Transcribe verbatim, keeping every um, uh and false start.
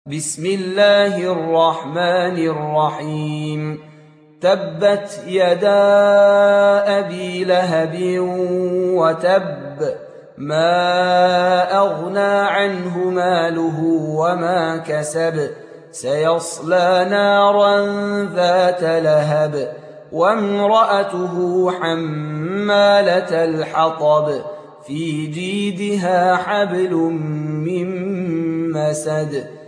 بسم الله الرحمن الرحيم تبت يدا أبي لهب وتب ما أغنى عنه ماله وما كسب سيصلى نارا ذات لهب وامرأته حمالة الحطب في جيدها حبل من مسد